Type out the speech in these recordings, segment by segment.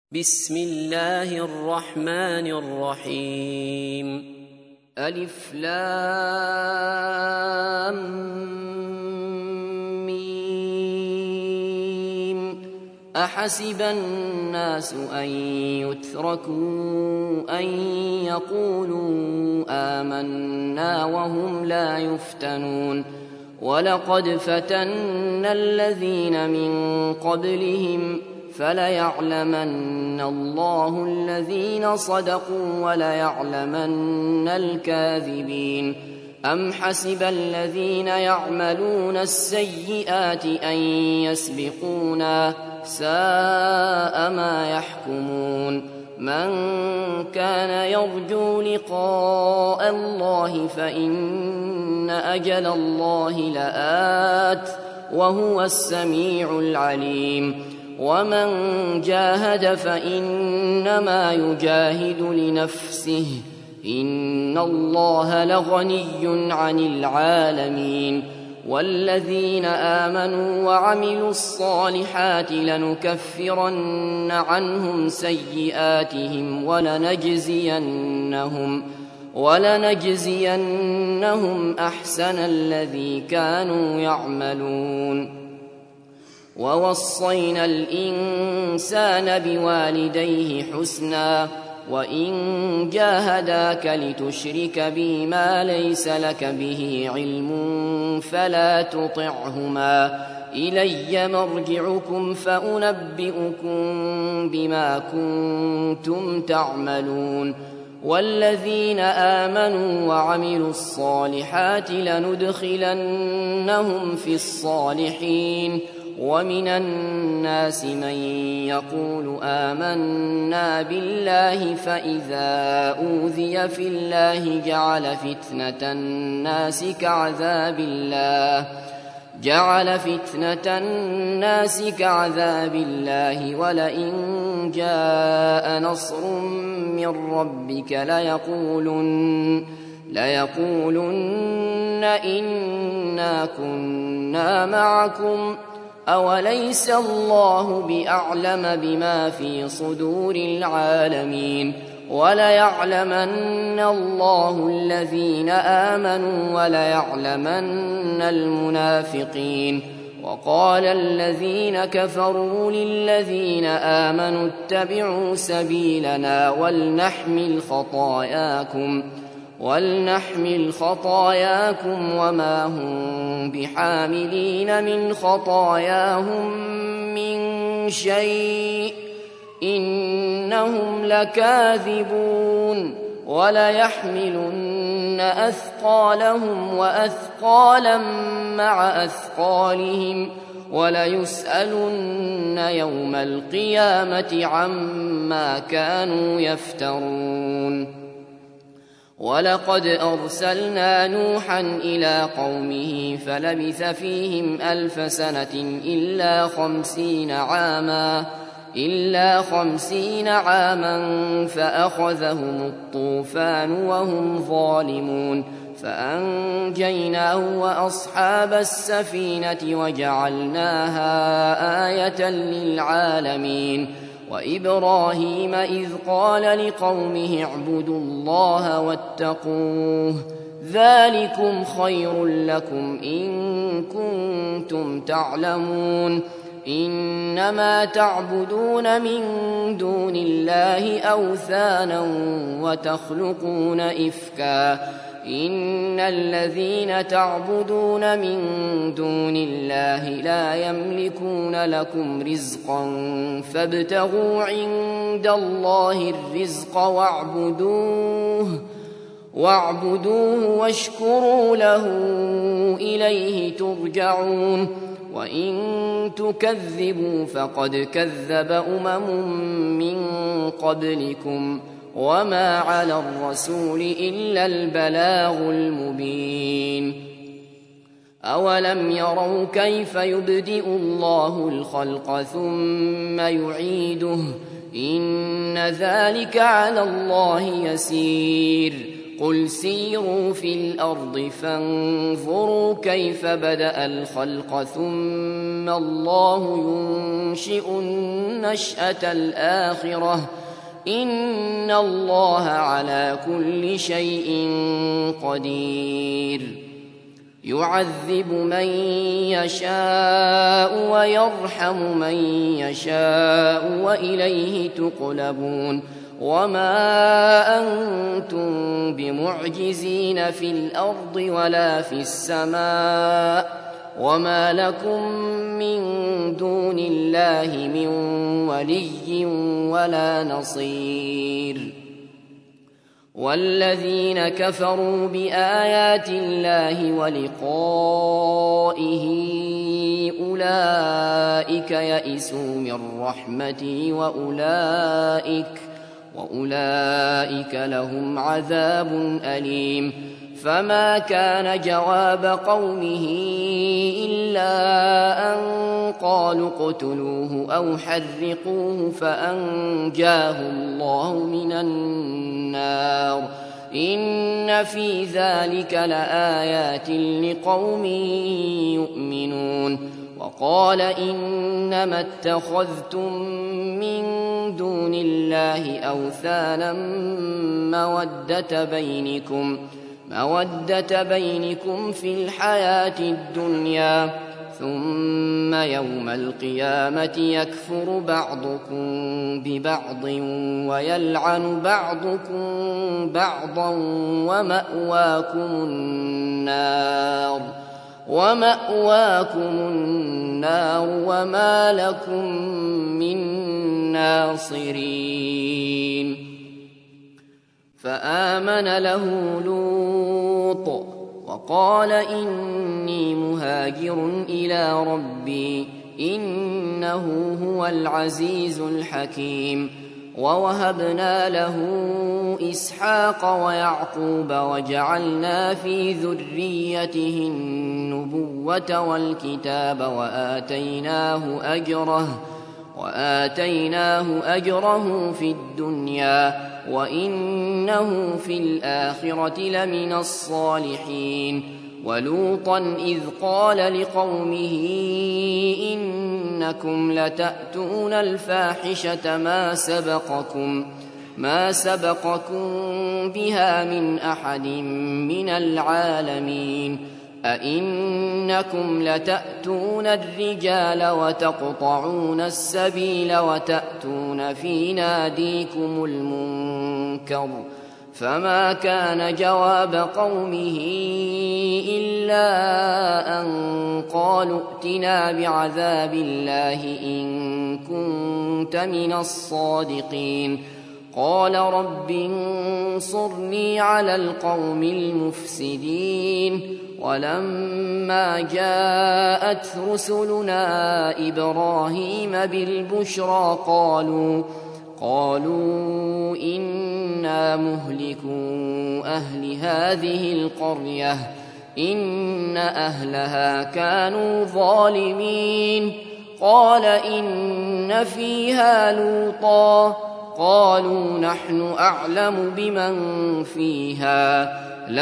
بسم الله الرحمن الرحيم. ألف لام ميم. أحسب الناس أن يتركوا أن يقولوا آمنا وهم لا يفتنون. ولقد فتنا الذين من قبلهم فليعلمن الله الذين صدقوا وليعلمن الكاذبين. أم حسب الذين يعملون السيئات أن يسبقونا ساء ما يحكمون. من كان يرجو لقاء الله فإن أجل الله لآت وهو السميع العليم. ومن جاهد فإنما يجاهد لنفسه إن الله لغني عن العالمين. والذين آمنوا وعملوا الصالحات لنكفرن عنهم سيئاتهم ولنجزينهم أحسن الذي كانوا يعملون. ووصينا الإنسان بوالديه حسنا وإن جاهداك لتشرك بي ما ليس لك به علم فلا تطعهما إلي مرجعكم فأنبئكم بما كنتم تعملون. والذين آمنوا وعملوا الصالحات لندخلنهم في الصالحين. ومن الناس من يقول آمنا بالله فإذا أوذي في الله جعل فتنة الناس كعذاب الله ولئن جاء نصر من ربك ليقولن إنا كنا معكم أوليس الله بأعلم بما في صدور العالمين. وليعلمن الله الذين آمنوا وليعلمن المنافقين. وقال الذين كفروا للذين آمنوا اتبعوا سبيلنا ولنحمل خطاياكم وما هم بحاملين من خطاياهم من شيء إنهم لكاذبون. وليحملن أثقالهم وأثقالا مع أثقالهم وليسألن يوم القيامة عما كانوا يفترون. ولقد أرسلنا نوحا إلى قومه فلبث فيهم 1000 سنة إلا 50 عاما فأخذهم الطوفان وهم ظالمون فأنجيناه وأصحاب السفينة وجعلناها آية للعالمين. وإبراهيم إذ قال لقومه اعبدوا الله واتقوه ذلكم خير لكم إن كنتم تعلمون. إنما تعبدون من دون الله أوثانا وتخلقون إفكا إن الذين تعبدون من دون الله لا يملكون لكم رزقا فابتغوا عند الله الرزق واعبدوه واشكروا له إليه ترجعون. وإن تكذبوا فقد كذب من قبلكم وما على الرسول إلا البلاغ المبين. أولم يروا كيف يبدئ الله الخلق ثم يعيده إن ذلك على الله يسير. قل سيروا في الأرض فانظروا كيف بدأ الخلق ثم الله ينشئ النشأة الآخرة إن الله على كل شيء قدير يعذب من يشاء ويرحم من يشاء وإليه تقلبون وما أنتم بمعجزين في الأرض ولا في السماء وما لكم من دون الله من ولي ولا نصير والذين كفروا بآيات الله ولقائه أولئك يئسوا من رحمتي وأولئك لهم عذاب أليم فما كان جواب قومه إلا أن قالوا اقتلوه أو حرقوه فأنجاه الله من النار إن في ذلك لآيات لقوم يؤمنون وقال إنما اتخذتم من دون الله أوثانا مودة بينكم في الحياة الدنيا ثم يوم القيامة يكفر بعضكم ببعض ويلعن بعضكم بعضا ومأواكم النار وما لكم من ناصرين فآمن له لوط وقال إني مهاجر إلى ربي إنه هو العزيز الحكيم ووهبنا له إسحاق ويعقوب وجعلنا في ذريته النبوة والكتاب وآتيناه أجره في الدنيا وإنه في الآخرة لمن الصالحين ولوطا إذ قال لقومه إنكم لتأتون الفاحشة ما سبقكم بها من أحد من العالمين أئنكم لتأتون الرجال وتقطعون السبيل وتأتون في ناديكم المنكر فما كان جواب قومه إلا أن قالوا ائتنا بعذاب الله إن كنت من الصادقين قال رب انصرني على القوم المفسدين ولما جاءت رسلنا إبراهيم بالبشرى قالوا إنا مهلكو أهل هذه القرية إن أهلها كانوا ظالمين قال إن فيها لوطا قالوا نحن أعلم بمن فيها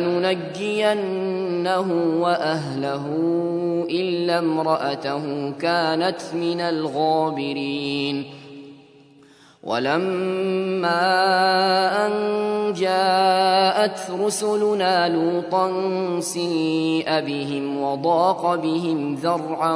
لننجينه وأهله إلا امرأته كانت من الغابرين ولما أن جاءت رسلنا لوطا سيء بهم وضاق بهم ذرعا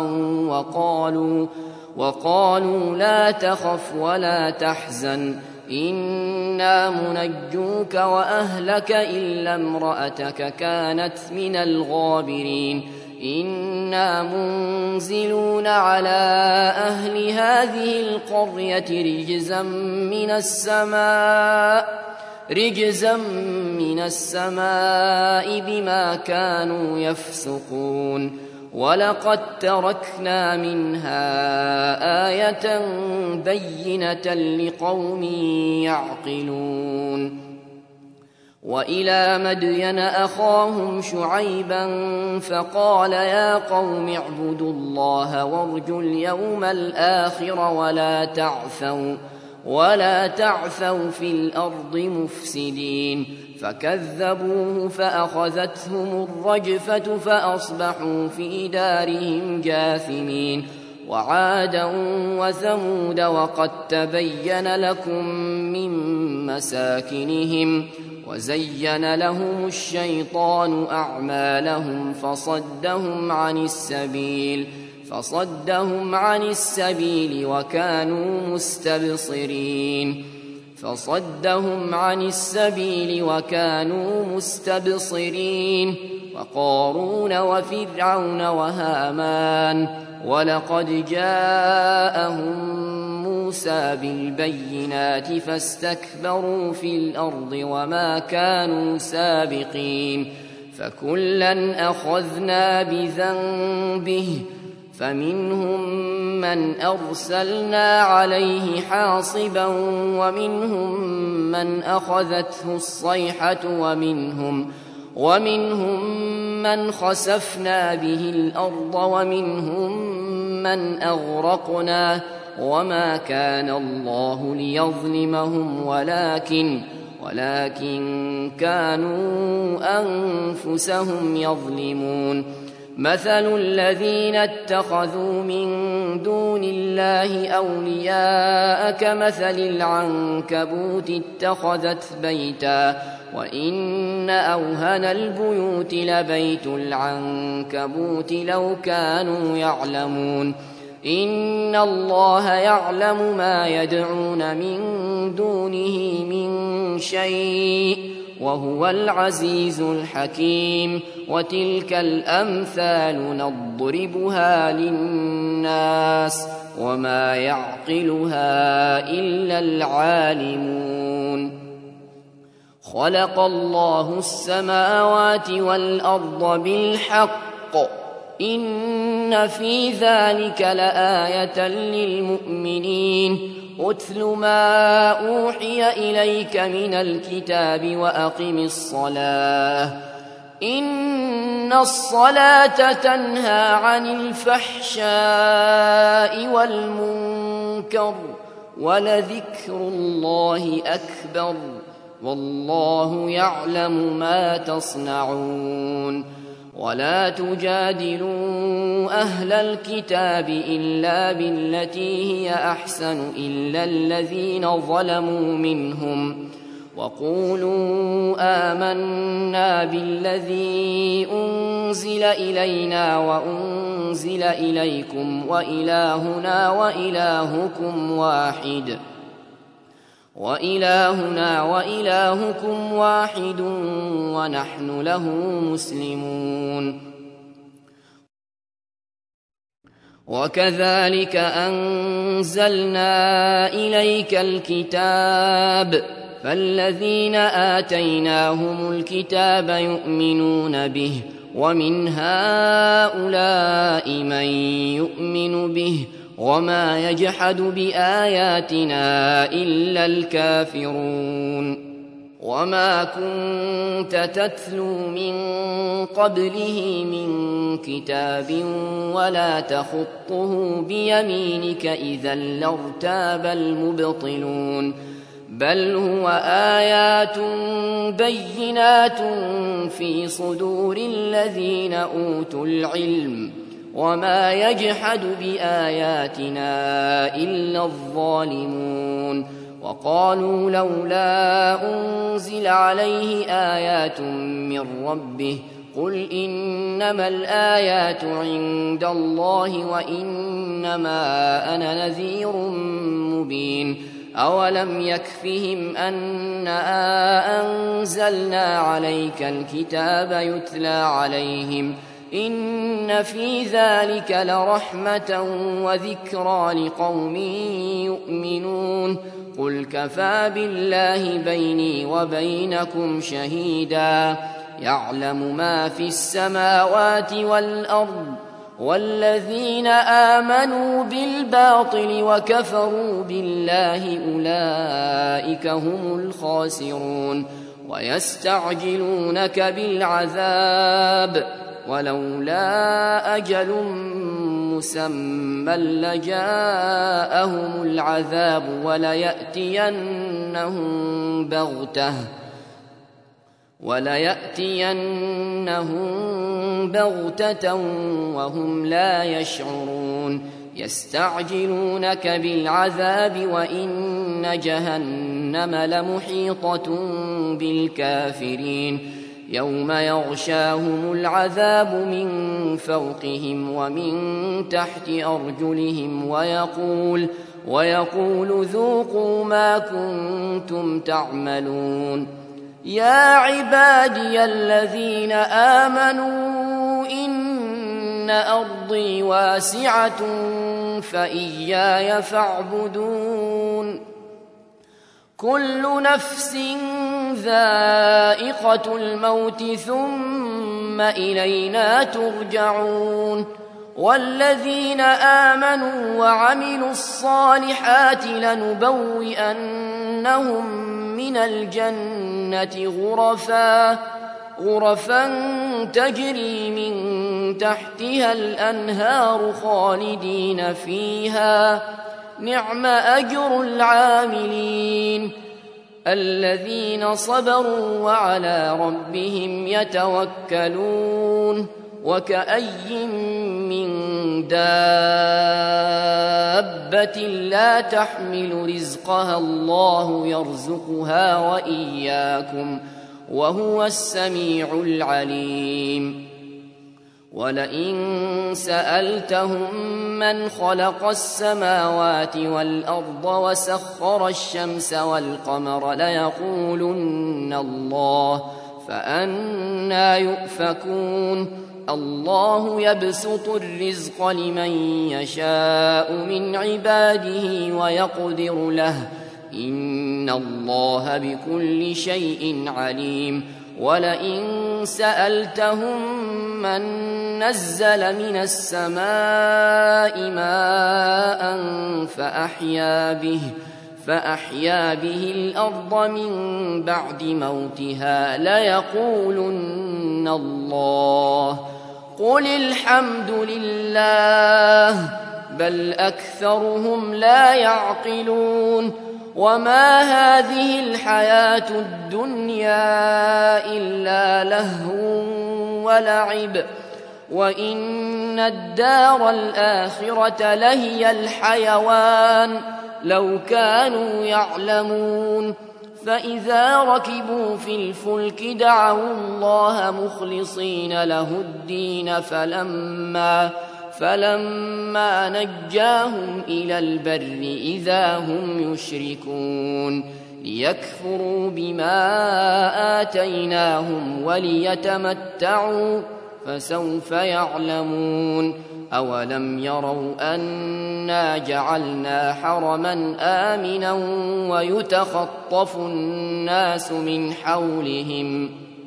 وقالوا لا تخف ولا تحزن إنا منجوك وأهلك إلا امرأتك كانت من الغابرين إنا منزلون على أهل هذه القرية رجزا من السماء بما كانوا يفسقون ولقد تركنا منها آية بينة لقوم يعقلون وإلى مدين أخاهم شعيبا فقال يا قوم اعبدوا الله وارجوا اليوم الآخر ولا تعثوا في الأرض مفسدين فكذبوه فأخذتهم الرجفة فأصبحوا في دارهم جاثمين وعادا وثمود وقد تبين لكم من مساكنهم وزين لهم الشيطان أعمالهم فصدهم عن السبيل وكانوا مستبصرين وقارون وفرعون وهامان ولقد جاءهم موسى بالبينات فاستكبروا في الأرض وما كانوا سابقين فكلا أخذنا بذنبه فمنهم من أرسلنا عليه حاصبا ومنهم من أخذته الصيحة ومنهم من خسفنا به الأرض ومنهم من أغرقنا وما كان الله ليظلمهم ولكن كانوا أنفسهم يظلمون مثل الذين اتخذوا من دون الله أولياء كمثل العنكبوت اتخذت بيتا وإن أوهن البيوت لبيت العنكبوت لو كانوا يعلمون إن الله يعلم ما يدعون من دونه من شيء وهو العزيز الحكيم وتلك الأمثال نضربها للناس وما يعقلها إلا العالمون خلق الله السماوات والأرض بالحق إن في ذلك لآية للمؤمنين أتل ما أوحي إليك من الكتاب وأقم الصلاة إن الصلاة تنهى عن الفحشاء والمنكر ولذكر الله أكبر والله يعلم ما تصنعون ولا تجادلوا أهل الكتاب إلا بالتي هي أحسن إلا الذين ظلموا منهم وقولوا آمنا بالذي أنزل إلينا وأنزل إليكم وإلهنا وإلهكم واحد ونحن له مسلمون وكذلك أنزلنا إليك الكتاب فالذين آتيناهم الكتاب يؤمنون به ومن هؤلاء من يؤمن به وما يجحد بآياتنا إلا الكافرون وما كنت تتلو من قبله من كتاب ولا تخطه بيمينك إذا لارتاب المبطلون بل هو آيات بينات في صدور الذين أوتوا العلم وما يجحد بآياتنا إلا الظالمون وقالوا لولا أنزل عليه آيات من ربه قل إنما الآيات عند الله وإنما أنا نذير مبين أولم يكفهم أنا أنزلنا عليك الكتاب يتلى عليهم إن في ذلك لرحمة وذكرى لقوم يؤمنون قل كفى بالله بيني وبينكم شهيدا يعلم ما في السماوات والأرض والذين آمنوا بالباطل وكفروا بالله أولئك هم الخاسرون ويستعجلونك بالعذاب ولولا أجل مسمى لجاءهم العذاب وليأتينهم بغتة وهم لا يشعرون يستعجلونك بالعذاب وإن جهنم لمحيطة بالكافرين يوم يغشاهم العذاب من فوقهم ومن تحت أرجلهم ويقول ذوقوا ما كنتم تعملون يا عبادي الذين آمنوا إن أرضي واسعة فإياي فاعبدون كل نفس ذائقة الموت ثم إلينا ترجعون والذين آمنوا وعملوا الصالحات لنبوئنهم من الجنة غرفا تجري من تحتها الأنهار خالدين فيها نعم أجر العاملين الذين صبروا وعلى ربهم يتوكلون وكأي من دابة لا تحمل رزقها الله يرزقها وإياكم وهو السميع العليم ولئن سألتهم من خلق السماوات والأرض وسخر الشمس والقمر ليقولن الله فأنى يؤفكون الله يبسط الرزق لمن يشاء من عباده ويقدر له إن الله بكل شيء عليم ولئن سألتهم من نزل من السماء ماء فأحيا به الأرض من بعد موتها ليقولن الله قل الحمد لله بل أكثرهم لا يعقلون وما هذه الحياة الدنيا إلا لهو ولعب وإن الدار الآخرة لهي الحيوان لو كانوا يعلمون فإذا ركبوا في الفلك دعوا الله مخلصين له الدين فلما نجاهم إلى البر إذا هم يشركون ليكفروا بما آتيناهم وليتمتعوا فسوف يعلمون أولم يروا أنا جعلنا حرما آمنا ويتخطف الناس من حولهم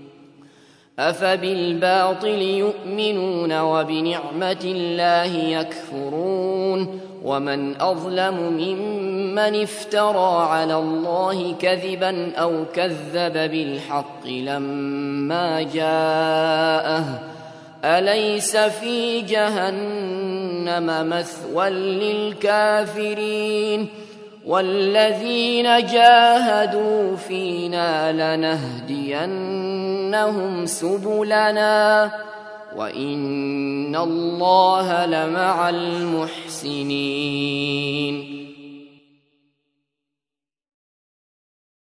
أفبالباطل يؤمنون وبنعمة الله يكفرون ومن أظلم ممن افترى على الله كذبا أو كذب بالحق لما جاءه أليس في جهنم مثوى للكافرين والذين جاهدوا فينا لنهدينهم سبلنا وإن الله لمع المحسنين